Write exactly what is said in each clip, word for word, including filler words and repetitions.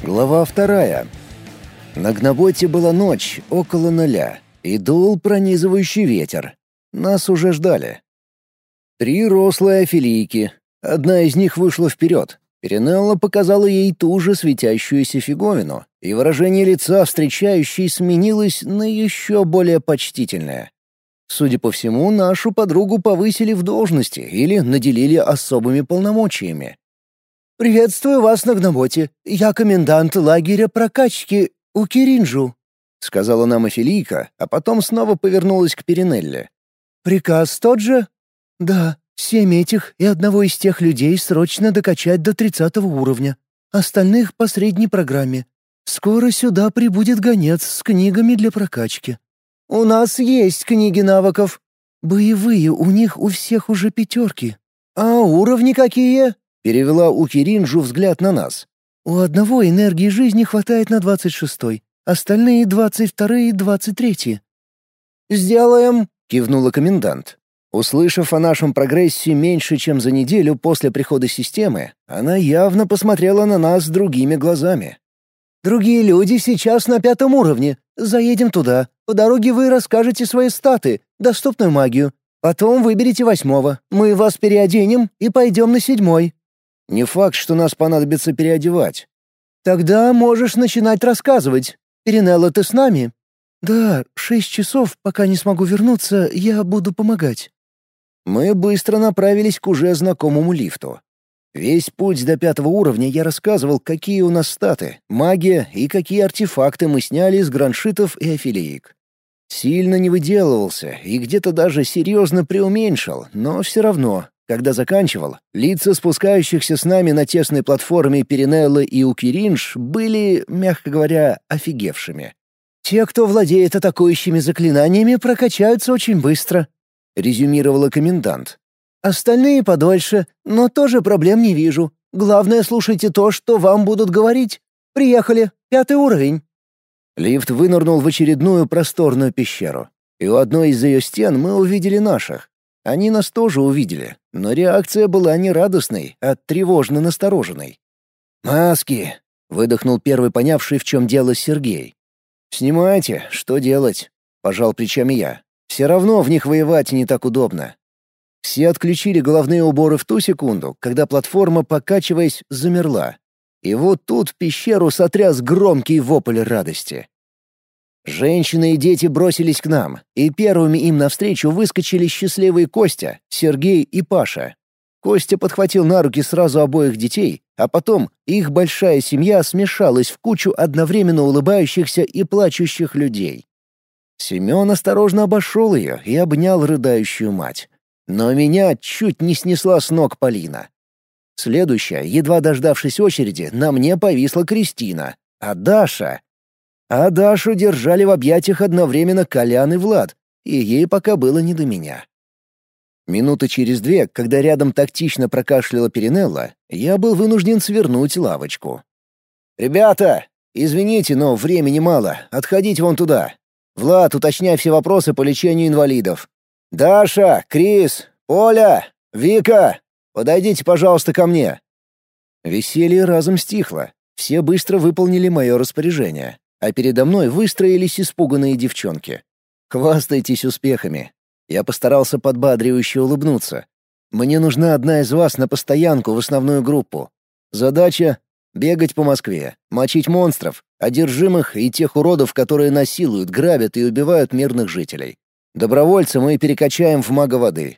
Глава вторая. На Гноботе была ночь, около ноля, и дул пронизывающий ветер. Нас уже ждали. Три рослые афилийки. Одна из них вышла вперед. Перинелла показала ей ту же светящуюся фиговину, и выражение лица встречающей сменилось на еще более почтительное. Судя по всему, нашу подругу повысили в должности или наделили особыми полномочиями. «Приветствую вас на Гноботе. Я комендант лагеря прокачки у Киринджу», — сказала нам Афилийка, а потом снова повернулась к Перинелле. «Приказ тот же?» «Да, семь этих и одного из тех людей срочно докачать до тридцатого уровня. Остальных по средней программе. Скоро сюда прибудет гонец с книгами для прокачки». «У нас есть книги навыков». «Боевые у них у всех уже пятерки». «А уровни какие?» — перевела у Киринджу взгляд на нас. «У одного энергии жизни хватает на двадцать шестой, остальные — двадцать вторые и двадцать третьи». «Сделаем», — кивнула комендант. Услышав о нашем прогрессе меньше, чем за неделю после прихода системы, она явно посмотрела на нас другими глазами. «Другие люди сейчас на пятом уровне. Заедем туда. По дороге вы расскажете свои статы, доступную магию. Потом выберите восьмого. Мы вас переоденем и пойдем на седьмой». «Не факт, что нас понадобится переодевать». «Тогда можешь начинать рассказывать. Перинелла, ты с нами?» «Да, шесть часов, пока не смогу вернуться, я буду помогать». Мы быстро направились к уже знакомому лифту. Весь путь до пятого уровня я рассказывал, какие у нас статы, магия и какие артефакты мы сняли из граншитов и афилиек. Сильно не выделывался и где-то даже серьезно преуменьшил, но все равно, когда заканчивал, лица спускающихся с нами на тесной платформе Перинеллы и Укириндж были, мягко говоря, офигевшими. «Те, кто владеет атакующими заклинаниями, прокачаются очень быстро», — резюмировала комендант. «Остальные подольше, но тоже проблем не вижу. Главное, слушайте то, что вам будут говорить. Приехали, пятый уровень». Лифт вынырнул в очередную просторную пещеру, и у одной из ее стен мы увидели наших. Они нас тоже увидели, но реакция была не радостной, а тревожно-настороженной. «Маски!» — выдохнул первый понявший, в чем дело, Сергей. «Снимайте, что делать?» — пожал плечами я. «Все равно в них воевать не так удобно». Все отключили головные уборы в ту секунду, когда платформа, покачиваясь, замерла. И вот тут пещеру сотряс громкий вопль радости. Женщины и дети бросились к нам, и первыми им навстречу выскочили счастливые Костя, Сергей и Паша. Костя подхватил на руки сразу обоих детей, а потом их большая семья смешалась в кучу одновременно улыбающихся и плачущих людей. Семен осторожно обошел ее и обнял рыдающую мать. Но меня чуть не снесла с ног Полина. Следующая, едва дождавшись очереди, на мне повисла Кристина, а Даша... А Дашу держали в объятиях одновременно Колян и Влад, и ей пока было не до меня. Минуты через две, когда рядом тактично прокашляла Перинелла, я был вынужден свернуть лавочку. «Ребята, извините, но времени мало, отходите вон туда. Влад, уточняй все вопросы по лечению инвалидов. Даша, Крис, Оля, Вика, подойдите, пожалуйста, ко мне». Веселье разом стихло, все быстро выполнили мое распоряжение. А передо мной выстроились испуганные девчонки. «Хвастайтесь успехами». Я постарался подбадривающе улыбнуться. «Мне нужна одна из вас на постоянку в основную группу. Задача — бегать по Москве, мочить монстров, одержимых и тех уродов, которые насилуют, грабят и убивают мирных жителей. Добровольца мы перекачаем в мага воды».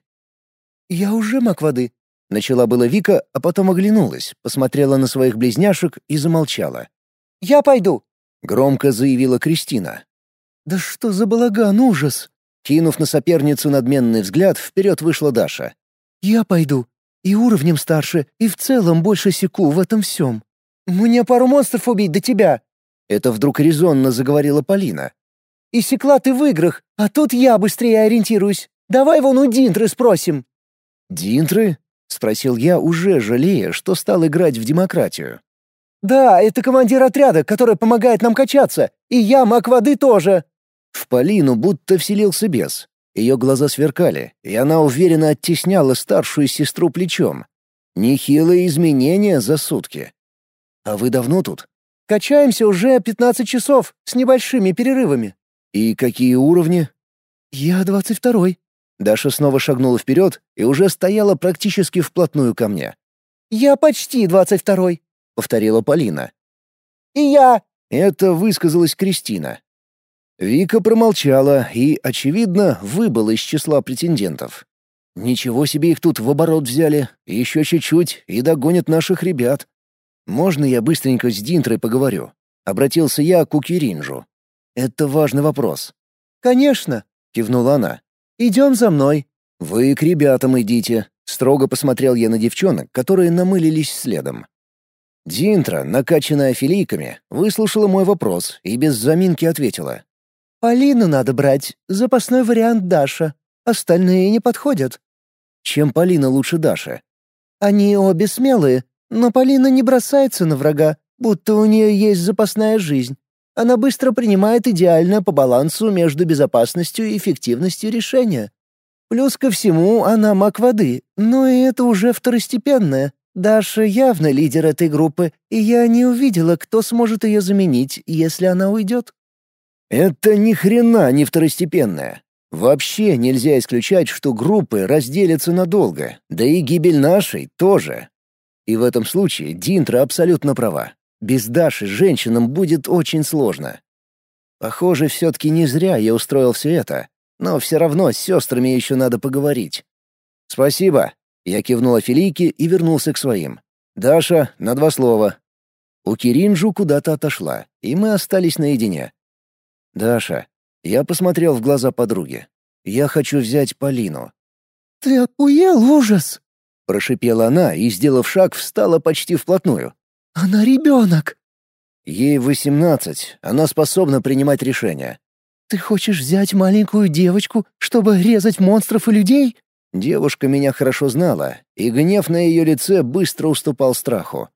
«Я уже маг воды», — начала была Вика, а потом оглянулась, посмотрела на своих близняшек и замолчала. «Я пойду», — громко заявила Кристина. «Да что за балаган, ужас!» Кинув на соперницу надменный взгляд, вперед вышла Даша. «Я пойду. И уровнем старше, и в целом больше секу в этом всем». «Мне пару монстров убить до тебя!» Это вдруг резонно заговорила Полина. «И секла ты в играх, а тут я быстрее ориентируюсь. Давай вон у Динтры спросим». «Динтры?» — спросил я, уже жалея, что стал играть в демократию. «Да, это командир отряда, который помогает нам качаться, и я маг воды тоже». В Полину будто вселился бес. Ее глаза сверкали, и она уверенно оттесняла старшую сестру плечом. Нехилые изменения за сутки. «А вы давно тут?» Качаемся уже пятнадцать часов, с небольшими перерывами». «И какие уровни?» «Я двадцать второй». Даша снова шагнула вперед и уже стояла практически вплотную ко мне. «Я почти двадцать второй», — повторила Полина. «И я». Это высказалась Кристина. Вика промолчала и, очевидно, выбыла из числа претендентов. Ничего себе их тут в оборот взяли, еще чуть-чуть и догонят наших ребят. «Можно я быстренько с Динтрой поговорю?» — обратился я к Укиринжу. «Это важный вопрос». «Конечно», — кивнула она. «Идем за мной». «Вы к ребятам идите», — строго посмотрел я на девчонок, которые намылились следом. Динтра, накачанная филийками, выслушала мой вопрос и без заминки ответила. «Полину надо брать, запасной вариант Даша. Остальные не подходят». «Чем Полина лучше Даши?» «Они обе смелые, но Полина не бросается на врага, будто у нее есть запасная жизнь. Она быстро принимает идеально по балансу между безопасностью и эффективностью решения. Плюс ко всему она маг воды, но и это уже второстепенное. Даша явно лидер этой группы, и я не увидела, кто сможет ее заменить, если она уйдет». «Это ни хрена не второстепенное. Вообще нельзя исключать, что группы разделятся надолго, да и гибель нашей тоже. И в этом случае Динтра абсолютно права. Без Даши женщинам будет очень сложно. Похоже, все-таки не зря я устроил все это, но все равно с сестрами еще надо поговорить. «Спасибо», — я кивнул Афилийке и вернулся к своим. «Даша, на два слова». У Киринджу куда-то отошла, и мы остались наедине. «Даша», — я посмотрел в глаза подруги, — «я хочу взять Полину». «Ты охуел, ужас!» — прошипела она и, сделав шаг, встала почти вплотную. «Она ребенок!» «Ей восемнадцать, она способна принимать решения». «Ты хочешь взять маленькую девочку, чтобы резать монстров и людей?» Девушка меня хорошо знала, и гнев на ее лице быстро уступал страху.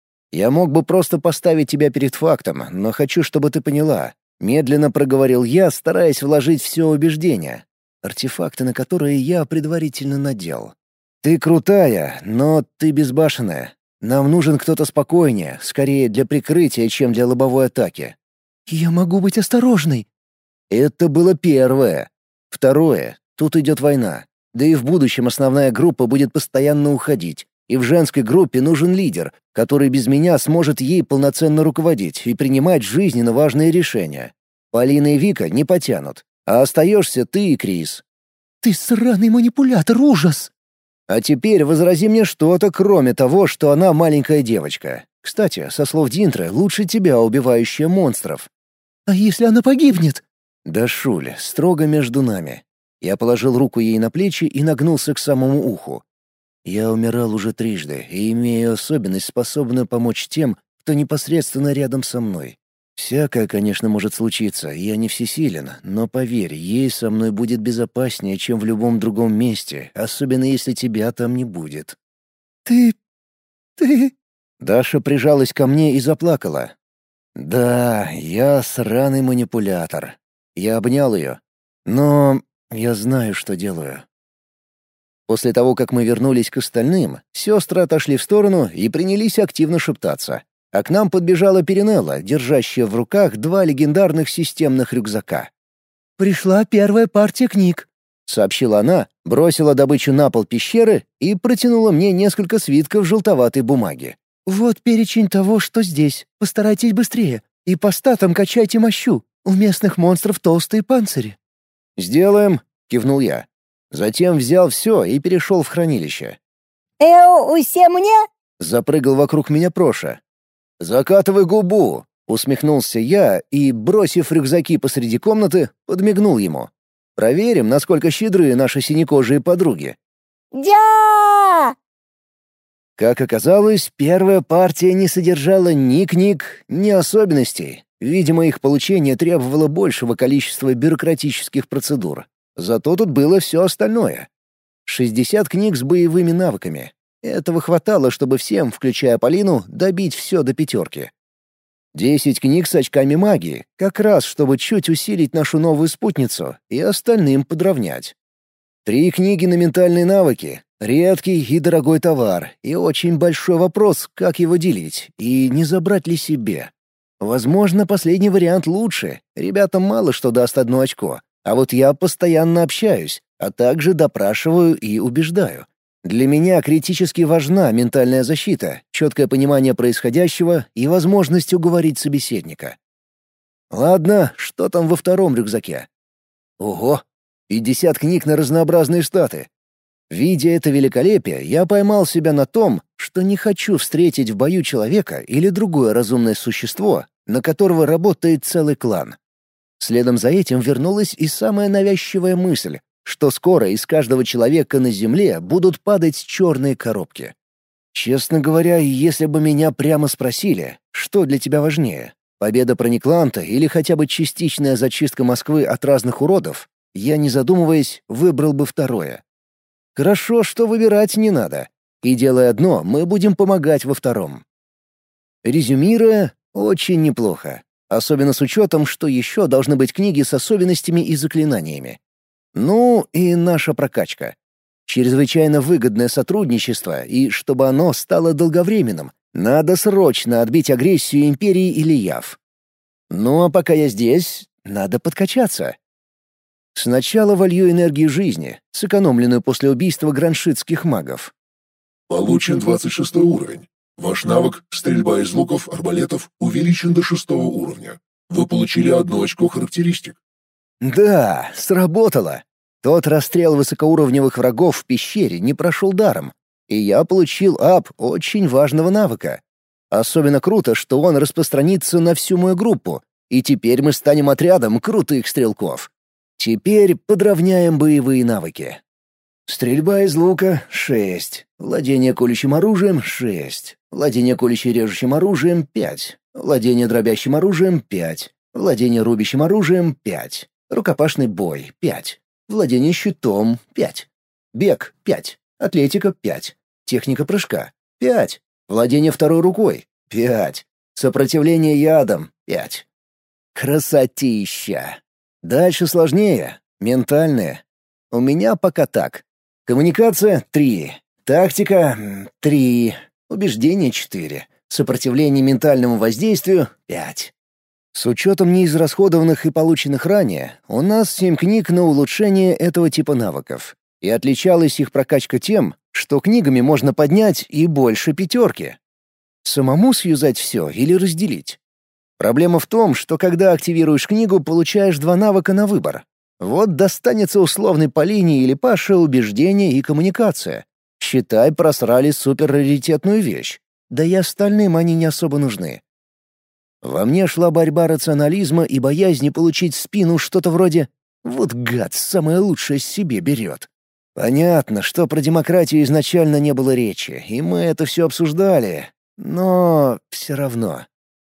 «Я мог бы просто поставить тебя перед фактом, но хочу, чтобы ты поняла». Медленно проговорил я, стараясь вложить все убеждение, артефакты на которые я предварительно надел. «Ты крутая, но ты безбашенная. Нам нужен кто-то спокойнее, скорее для прикрытия, чем для лобовой атаки». «Я могу быть осторожной». Это было первое. Второе. Тут идет война. Да и в будущем основная группа будет постоянно уходить. И в женской группе нужен лидер, который без меня сможет ей полноценно руководить и принимать жизненно важные решения. Полина и Вика не потянут. А остаешься ты и Крис. «Ты сраный манипулятор, ужас!» А теперь возрази мне что-то, кроме того, что она маленькая девочка. Кстати, со слов Динтры, лучше тебя, убивающая монстров. «А если она погибнет?» Да, Шуль, строго между нами. Я положил руку ей на плечи и нагнулся к самому уху. Я умирал уже трижды и имею особенность, способную помочь тем, кто непосредственно рядом со мной. Всякое, конечно, может случиться, я не всесилен, но поверь, ей со мной будет безопаснее, чем в любом другом месте, особенно если тебя там не будет. «Ты... ты...» Даша прижалась ко мне и заплакала. «Да, я сраный манипулятор». Я обнял ее. «Но я знаю, что делаю». После того, как мы вернулись к остальным, сестры отошли в сторону и принялись активно шептаться. А к нам подбежала Перинелла, держащая в руках два легендарных системных рюкзака. «Пришла первая партия книг», — сообщила она, бросила добычу на пол пещеры и протянула мне несколько свитков желтоватой бумаги. «Вот перечень того, что здесь. Постарайтесь быстрее. И по статам качайте мощу. У местных монстров толстые панцири». «Сделаем», — кивнул я. Затем взял все и перешел в хранилище. «Эу, все мне?» — запрыгал вокруг меня Проша. «Закатывай губу!» — усмехнулся я и, бросив рюкзаки посреди комнаты, подмигнул ему. «Проверим, насколько щедры наши синекожие подруги». «Дя!» Как оказалось, первая партия не содержала ни книг, ни особенностей. Видимо, их получение требовало большего количества бюрократических процедур. Зато тут было все остальное. шестьдесят книг с боевыми навыками. Этого хватало, чтобы всем, включая Полину, добить все до пятерки. Десять книг с очками магии, как раз чтобы чуть усилить нашу новую спутницу и остальным подровнять. Три книги на ментальные навыки, редкий и дорогой товар, и очень большой вопрос, как его делить, и не забрать ли себе. Возможно, последний вариант лучше. Ребятам мало что даст одно очко. А вот я постоянно общаюсь, а также допрашиваю и убеждаю. Для меня критически важна ментальная защита, четкое понимание происходящего и возможность уговорить собеседника. Ладно, что там во втором рюкзаке? Ого, пятьдесят книг на разнообразные штаты. Видя это великолепие, я поймал себя на том, что не хочу встретить в бою человека или другое разумное существо, на которого работает целый клан. Следом за этим вернулась и самая навязчивая мысль, что скоро из каждого человека на Земле будут падать черные коробки. Честно говоря, если бы меня прямо спросили, что для тебя важнее, победа Проникланта или хотя бы частичная зачистка Москвы от разных уродов, я, не задумываясь, выбрал бы второе. Хорошо, что выбирать не надо. И делая одно, мы будем помогать во втором. Резюмируя, очень неплохо. Особенно с учетом, что еще должны быть книги с особенностями и заклинаниями. Ну и наша прокачка. Чрезвычайно выгодное сотрудничество, и чтобы оно стало долговременным, надо срочно отбить агрессию Империи или Яв. Ну а пока я здесь, надо подкачаться. Сначала волью энергию жизни, сэкономленную после убийства граншитских магов. Получен двадцать шестой уровень. Ваш навык «Стрельба из луков, арбалетов» увеличен до шестого уровня. Вы получили одно очко характеристик. Да, сработало. Тот расстрел высокоуровневых врагов в пещере не прошел даром, и я получил ап очень важного навыка. Особенно круто, что он распространится на всю мою группу, и теперь мы станем отрядом крутых стрелков. Теперь подровняем боевые навыки. Стрельба из лука — шесть, владение колющим оружием — шесть, владение колюще-режущим оружием — пять, владение дробящим оружием — пять, владение рубящим оружием — пять, рукопашный бой — пять, владение щитом — пять, бег — пять, атлетика — пять, техника прыжка — пять, владение второй рукой — пять, сопротивление ядом — пять. Красотища! Дальше сложнее, ментальное. У меня пока так. Коммуникация — три, тактика — три, убеждение — четыре, сопротивление ментальному воздействию — пять. С учетом неизрасходованных и полученных ранее, у нас семь книг на улучшение этого типа навыков. И отличалась их прокачка тем, что книгами можно поднять и больше пятерки. Самому сюзать все или разделить? Проблема в том, что когда активируешь книгу, получаешь два навыка на выбор. Вот достанется условной Полине или Паше убеждение и коммуникация. Считай, просрали суперраритетную вещь. Да и остальным они не особо нужны. Во мне шла борьба рационализма и боязни получить в спину что-то вроде «вот гад, самое лучшее себе берет». Понятно, что про демократию изначально не было речи, и мы это все обсуждали, но все равно.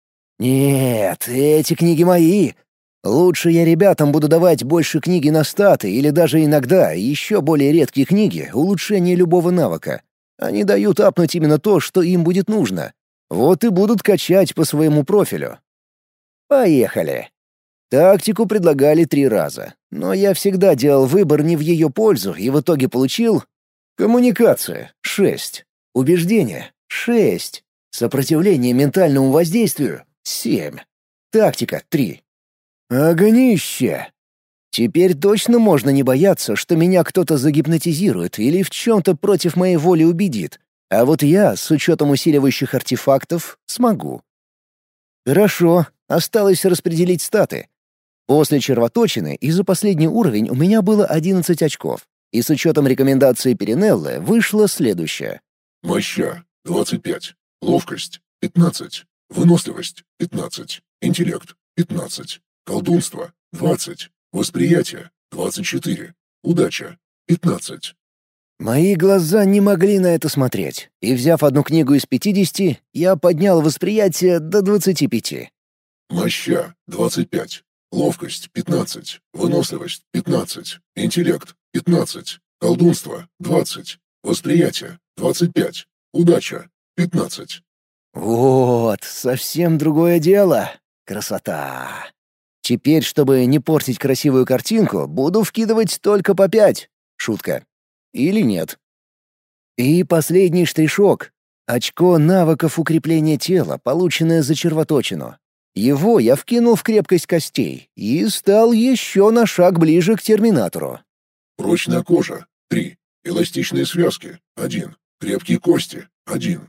Нет, эти книги мои. Лучше я ребятам буду давать больше книги на статы или даже иногда еще более редкие книги улучшения любого навыка. Они дают апнуть именно то, что им будет нужно. Вот и будут качать по своему профилю. Поехали. Тактику предлагали три раза, но я всегда делал выбор не в ее пользу и в итоге получил коммуникация — шесть, убеждение — шесть, сопротивление ментальному воздействию — семь, тактика — три. Огнище! Теперь точно можно не бояться, что меня кто-то загипнотизирует или в чем-то против моей воли убедит, а вот я, с учетом усиливающих артефактов, смогу. Хорошо, осталось распределить статы. После червоточины и за последний уровень у меня было одиннадцать очков, и с учетом рекомендации Перинеллы вышло следующее. Моща — двадцать пять, ловкость — пятнадцать, выносливость — пятнадцать, интеллект — пятнадцать, колдунство — двадцать, восприятие — двадцать четыре, удача — пятнадцать. Мои глаза не могли на это смотреть, и, взяв одну книгу из пятидесяти, я поднял восприятие до двадцати пяти. Моща — двадцать пять, ловкость — пятнадцать, выносливость — пятнадцать, интеллект — пятнадцать, колдунство — двадцать, восприятие — двадцать пять, удача — пятнадцать. Вот, совсем другое дело. Красота. Теперь, чтобы не портить красивую картинку, буду вкидывать только по пять. Шутка. Или нет. И последний штришок. Очко навыков укрепления тела, полученное за червоточину. Его я вкинул в крепкость костей и стал еще на шаг ближе к терминатору. Прочная кожа — три. Эластичные связки — один. Крепкие кости — один.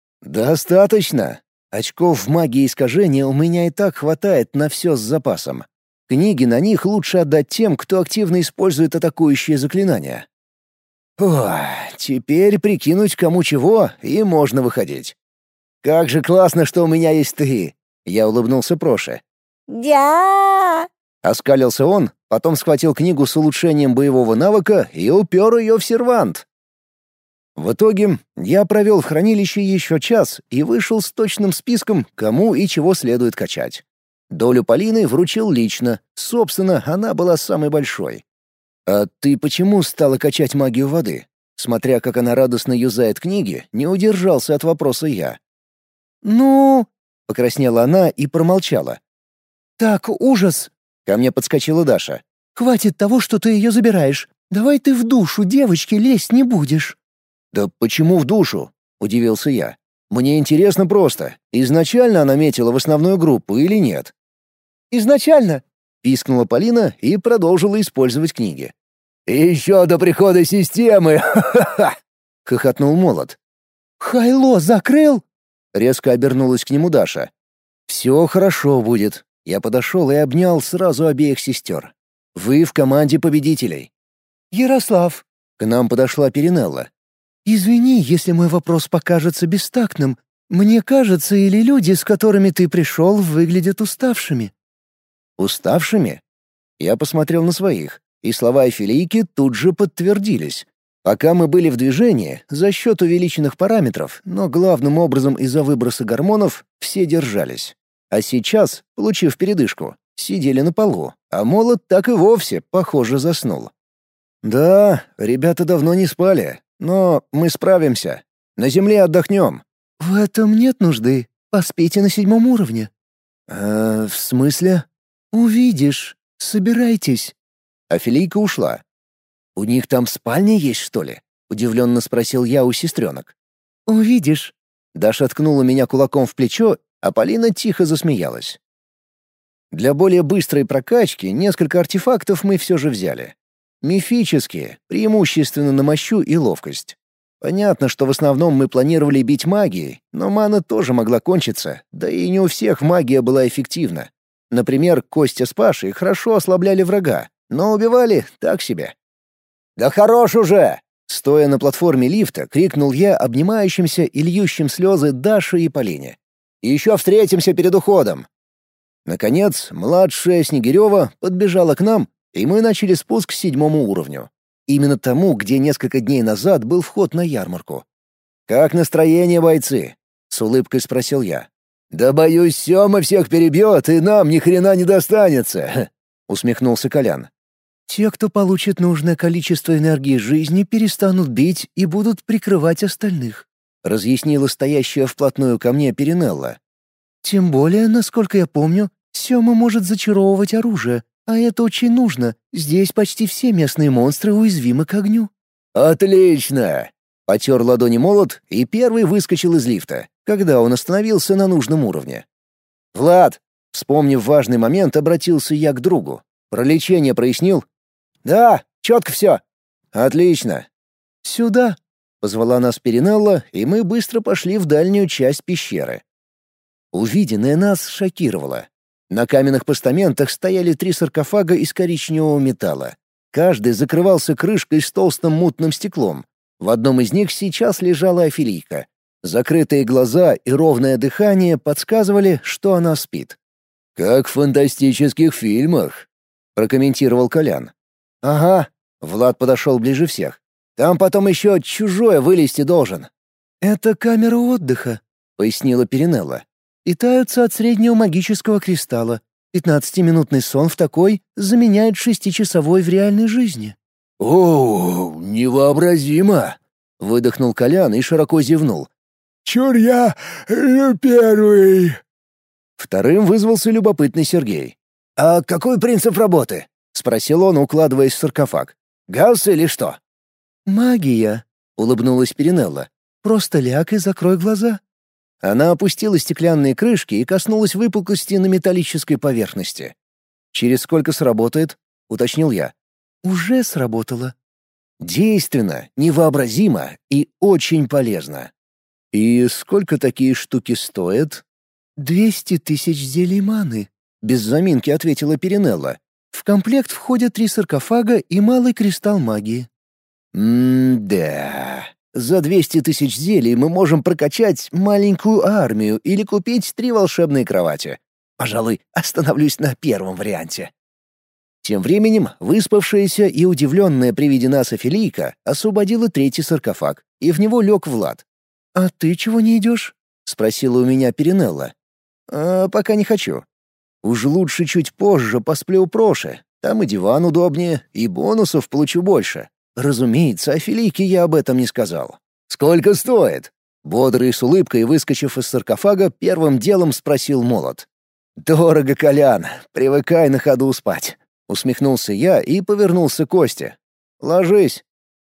Достаточно. Очков в магии искажения у меня и так хватает на все с запасом. Книги на них лучше отдать тем, кто активно использует атакующие заклинания. Ох, теперь прикинуть кому чего, и можно выходить. Как же классно, что у меня есть ты. Я улыбнулся Проше. «Да!» Оскалился он, потом схватил книгу с улучшением боевого навыка и упер ее в сервант. В итоге я провел в хранилище еще час и вышел с точным списком, кому и чего следует качать. Долю Полины вручил лично, собственно, она была самой большой. «А ты почему стала качать магию воды?» Смотря как она радостно юзает книги, не удержался от вопроса я. «Ну...» — покраснела она и промолчала. «Так, ужас!» — ко мне подскочила Даша. «Хватит того, что ты ее забираешь. Давай ты в душу девочки лезть не будешь». «Да почему в душу?» — удивился я. «Мне интересно просто, изначально она метила в основную группу или нет?» «Изначально!» — пискнула Полина и продолжила использовать книги. «Еще до прихода системы! Ха-ха-ха!» — хохотнул Молот. «Хайло закрыл?» — резко обернулась к нему Даша. «Все хорошо будет». Я подошел и обнял сразу обеих сестер. «Вы в команде победителей». «Ярослав!» К нам подошла Перинелла. «Извини, если мой вопрос покажется бестактным. Мне кажется, или люди, с которыми ты пришел, выглядят уставшими». «Уставшими?» Я посмотрел на своих, и слова Эфелийки тут же подтвердились. Пока мы были в движении, за счет увеличенных параметров, но главным образом из-за выброса гормонов, все держались. А сейчас, получив передышку, сидели на полу, а Молот так и вовсе, похоже, заснул. «Да, ребята давно не спали, но мы справимся. На земле отдохнем». «В этом нет нужды. Поспите на седьмом уровне». «Э, в смысле?» «Увидишь. Собирайтесь». А Филийка ушла. «У них там спальня есть, что ли?» — удивленно спросил я у сестренок. «Увидишь». Даша ткнула меня кулаком в плечо, а Полина тихо засмеялась. Для более быстрой прокачки несколько артефактов мы все же взяли. Мифические, преимущественно на мощу и ловкость. Понятно, что в основном мы планировали бить магией, но мана тоже могла кончиться, да и не у всех магия была эффективна. Например, Костя с Пашей хорошо ослабляли врага, но убивали так себе. «Да хорош уже!» Стоя на платформе лифта, крикнул я обнимающимся и льющим слезы Даше и Полине. «Еще встретимся перед уходом!» Наконец, младшая Снегирева подбежала к нам, и мы начали спуск к седьмому уровню. Именно тому, где несколько дней назад был вход на ярмарку. «Как настроение, бойцы?» — с улыбкой спросил я. «Да боюсь, Сёма всех перебьет, и нам ни хрена не достанется!» — усмехнулся Колян. «Те, кто получит нужное количество энергии жизни, перестанут бить и будут прикрывать остальных», — разъяснила стоящая вплотную ко мне Перинелла. «Тем более, насколько я помню, Сёма может зачаровывать оружие, а это очень нужно. Здесь почти все местные монстры уязвимы к огню». «Отлично!» — потер ладони Молот и первый выскочил из лифта, когда он остановился на нужном уровне. «Влад!» — вспомнив важный момент, обратился я к другу. «Про лечение прояснил?» «Да, четко все». «Отлично». «Сюда!» — позвала нас Перинелла, и мы быстро пошли в дальнюю часть пещеры. Увиденное нас шокировало. На каменных постаментах стояли три саркофага из коричневого металла. Каждый закрывался крышкой с толстым мутным стеклом. В одном из них сейчас лежала Афилийка. Закрытые глаза и ровное дыхание подсказывали, что она спит. «Как в фантастических фильмах», — прокомментировал Колян. «Ага», — Влад подошел ближе всех. «Там потом еще чужое вылезти должен». «Это камера отдыха», — пояснила Перинелла. «Питаются от среднего магического кристалла. Пятнадцатиминутный сон в такой заменяет шестичасовой в реальной жизни». «О, невообразимо!» — выдохнул Колян и широко зевнул. «Чур я первый!» Вторым вызвался любопытный Сергей. «А какой принцип работы?» — спросил он, укладываясь в саркофаг. «Гаусс или что?» «Магия», — улыбнулась Перинелла. «Просто ляг и закрой глаза». Она опустила стеклянные крышки и коснулась выпуклости на металлической поверхности. «Через сколько сработает?» — уточнил я. «Уже сработало». Действенно, невообразимо и очень полезно. «И сколько такие штуки стоят?» «Двести тысяч зелий маны», — без заминки ответила Перинелла. «В комплект входят три саркофага и малый кристалл магии». «М-да. За двести тысяч зелий мы можем прокачать маленькую армию или купить три волшебные кровати. Пожалуй, остановлюсь на первом варианте». Тем временем выспавшаяся и удивленная при виде нас Офелийка освободила третий саркофаг, и в него лег Влад. «А ты чего не идешь?» — спросила у меня Перинелла. «А пока не хочу. Уж лучше чуть позже посплю у Проши. Там и диван удобнее, и бонусов получу больше. Разумеется, Офелийке я об этом не сказал. «Сколько стоит?» Бодрый с улыбкой, выскочив из саркофага, первым делом спросил Молот. «Дорого, Колян. Привыкай на ходу спать». Усмехнулся я и повернулся к Косте. «Ложись».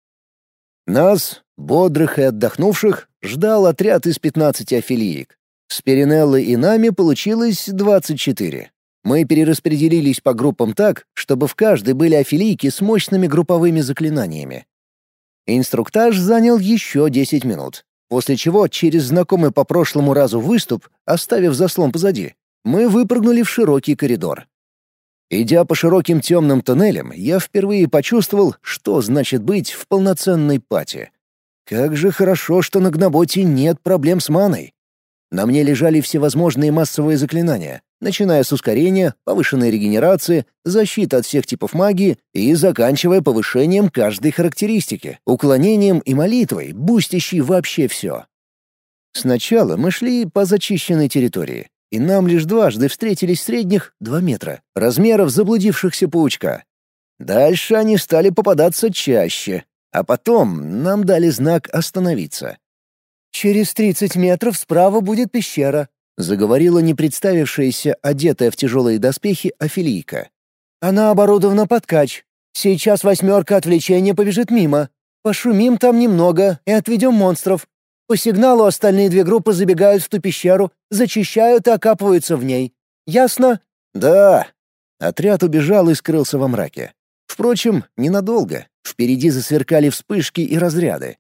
Нас, бодрых и отдохнувших, ждал отряд из пятнадцати офелиек. С Перинеллой и нами получилось двадцать четыре. Мы перераспределились по группам так, чтобы в каждой были офелийки с мощными групповыми заклинаниями. Инструктаж занял еще десять минут, после чего через знакомый по прошлому разу выступ, оставив заслон позади, мы выпрыгнули в широкий коридор. Идя по широким темным тоннелям, я впервые почувствовал, что значит быть в полноценной пати. Как же хорошо, что на Гноботе нет проблем с маной. На мне лежали всевозможные массовые заклинания, начиная с ускорения, повышенной регенерации, защиты от всех типов магии и заканчивая повышением каждой характеристики, уклонением и молитвой, бустящей вообще все. Сначала мы шли по зачищенной территории, и нам лишь дважды встретились средних два метра, размеров заблудившихся паучка. Дальше они стали попадаться чаще, а потом нам дали знак остановиться. «Через тридцать метров справа будет пещера», — заговорила не представившаяся, одетая в тяжелые доспехи Офелийка. «Она оборудована под кач. Сейчас восьмерка отвлечения побежит мимо. Пошумим там немного и отведем монстров. По сигналу остальные две группы забегают в ту пещеру, зачищают и окапываются в ней. Ясно?» «Да». Отряд убежал и скрылся во мраке. Впрочем, ненадолго. Впереди засверкали вспышки и разряды.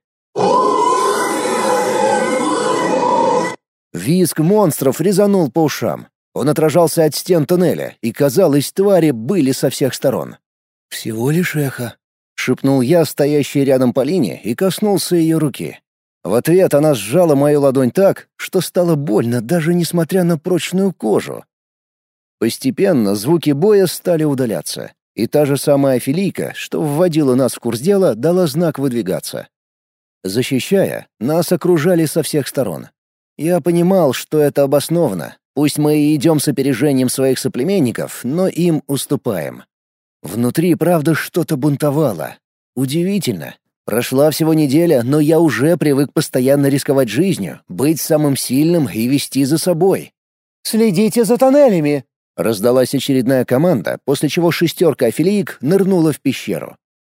Визг монстров резанул по ушам. Он отражался от стен тоннеля, и, казалось, твари были со всех сторон. «Всего лишь эхо», — шепнул я, стоящий рядом Полине, и коснулся ее руки. В ответ она сжала мою ладонь так, что стало больно, даже несмотря на прочную кожу. Постепенно звуки боя стали удаляться, и та же самая Офелийка, что вводила нас в курс дела, дала знак выдвигаться. Защищая, нас окружали со всех сторон. Я понимал, что это обоснованно. Пусть мы и идем с опережением своих соплеменников, но им уступаем. Внутри, правда, что-то бунтовало. Удивительно. Прошла всего неделя, но я уже привык постоянно рисковать жизнью, быть самым сильным и вести за собой. «Следите за тоннелями!» — раздалась очередная команда, после чего шестерка офелиек нырнула в пещеру.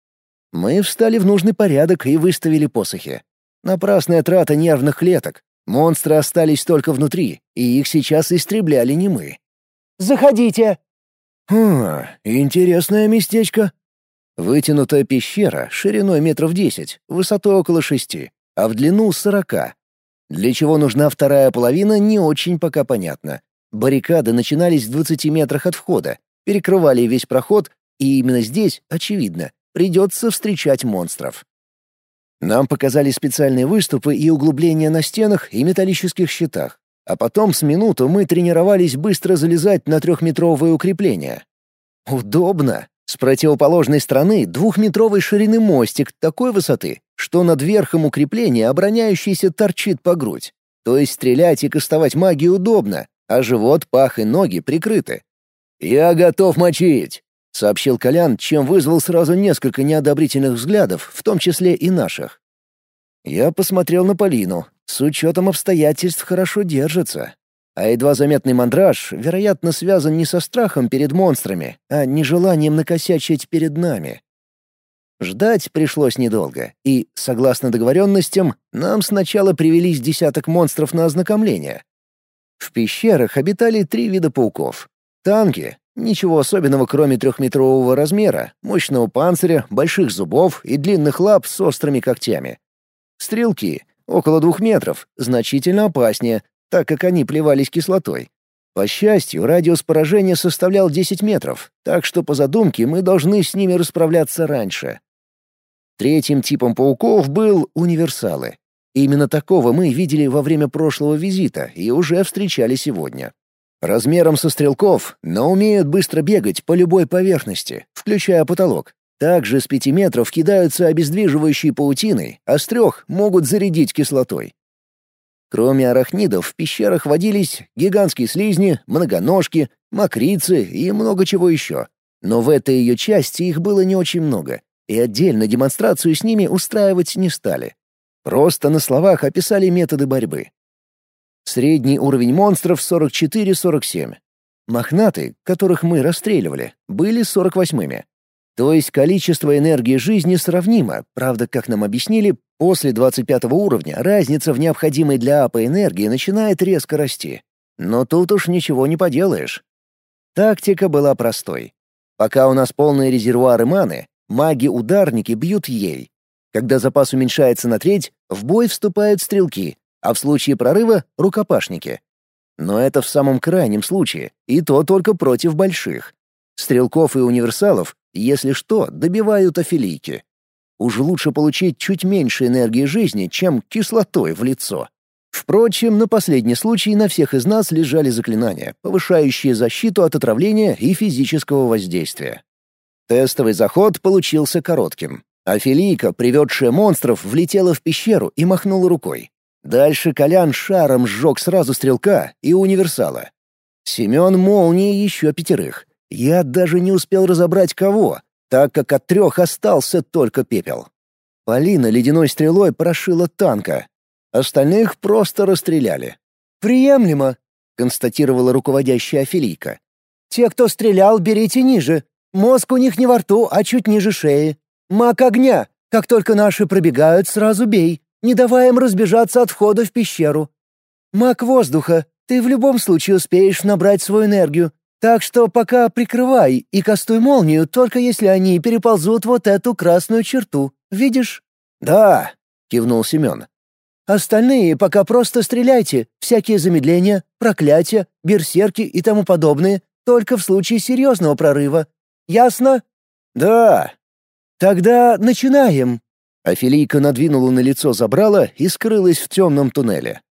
Мы встали в нужный порядок и выставили посохи. Напрасная трата нервных клеток. Монстры остались только внутри, и их сейчас истребляли не мы. «Заходите!» «Хм, интересное местечко». Вытянутая пещера шириной метров десять, высотой около шести, а в длину сорока. Для чего нужна вторая половина, не очень пока понятно. Баррикады начинались в двадцати метрах от входа, перекрывали весь проход, и именно здесь, очевидно, придется встречать монстров. Нам показали специальные выступы и углубления на стенах и металлических щитах, а потом с минуту мы тренировались быстро залезать на трехметровые укрепления. Удобно. С противоположной стороны двухметровой ширины мостик такой высоты, что над верхом укрепления обороняющийся торчит по грудь. То есть стрелять и кастовать магию удобно, а живот, пах и ноги прикрыты. «Я готов мочить», — сообщил Колян, чем вызвал сразу несколько неодобрительных взглядов, в том числе и наших. Я посмотрел на Полину. С учетом обстоятельств хорошо держится. А едва заметный мандраж, вероятно, связан не со страхом перед монстрами, а нежеланием накосячить перед нами. Ждать пришлось недолго, и, согласно договоренностям, нам сначала привелись десяток монстров на ознакомление. В пещерах обитали три вида пауков. Танки — ничего особенного, кроме трехметрового размера, мощного панциря, больших зубов и длинных лап с острыми когтями. Стрелки — около двух метров, значительно опаснее, так как они плевались кислотой. По счастью, радиус поражения составлял десять метров, так что по задумке мы должны с ними расправляться раньше. Третьим типом пауков был универсалы. Именно такого мы видели во время прошлого визита и уже встречали сегодня. Размером со стрелков, но умеют быстро бегать по любой поверхности, включая потолок. Также с пяти метров кидаются обездвиживающей паутиной, а с трех могут зарядить кислотой. Кроме арахнидов в пещерах водились гигантские слизни, многоножки, мокрицы и много чего еще. Но в этой ее части их было не очень много, и отдельно демонстрацию с ними устраивать не стали. Просто на словах описали методы борьбы. Средний уровень монстров сорок четыре — сорок семь. Мохнаты, которых мы расстреливали, были сорок восьмыми. То есть количество энергии жизни сравнимо, правда, как нам объяснили, после двадцать пятого уровня разница в необходимой для апа энергии начинает резко расти. Но тут уж ничего не поделаешь. Тактика была простой. Пока у нас полные резервуары маны, маги-ударники бьют ей. Когда запас уменьшается на треть, в бой вступают стрелки, а в случае прорыва — рукопашники. Но это в самом крайнем случае, и то только против больших. Стрелков и универсалов, если что, добивают афилийки. Уж лучше получить чуть меньше энергии жизни, чем кислотой в лицо. Впрочем, на последний случай на всех из нас лежали заклинания, повышающие защиту от отравления и физического воздействия. Тестовый заход получился коротким. Афилийка, приведшая монстров, влетела в пещеру и махнула рукой. Дальше Колян шаром сжег сразу стрелка и универсала. Семен молнией еще пятерых. Я даже не успел разобрать кого, так как от трех остался только пепел. Полина ледяной стрелой прошила танка. Остальных просто расстреляли. «Приемлемо», — констатировала руководящая афилийка. «Те, кто стрелял, берите ниже. Мозг у них не во рту, а чуть ниже шеи. Маг огня. Как только наши пробегают, сразу бей, не давая им разбежаться от входа в пещеру. Маг воздуха. Ты в любом случае успеешь набрать свою энергию. Так что пока прикрывай и кастуй молнию, только если они переползут вот эту красную черту. Видишь?» «Да», — кивнул Семен. «Остальные пока просто стреляйте. Всякие замедления, проклятия, берсерки и тому подобное, только в случае серьезного прорыва. Ясно?» «Да». «Тогда начинаем». Афилийка надвинула на лицо забрала и скрылась в темном туннеле.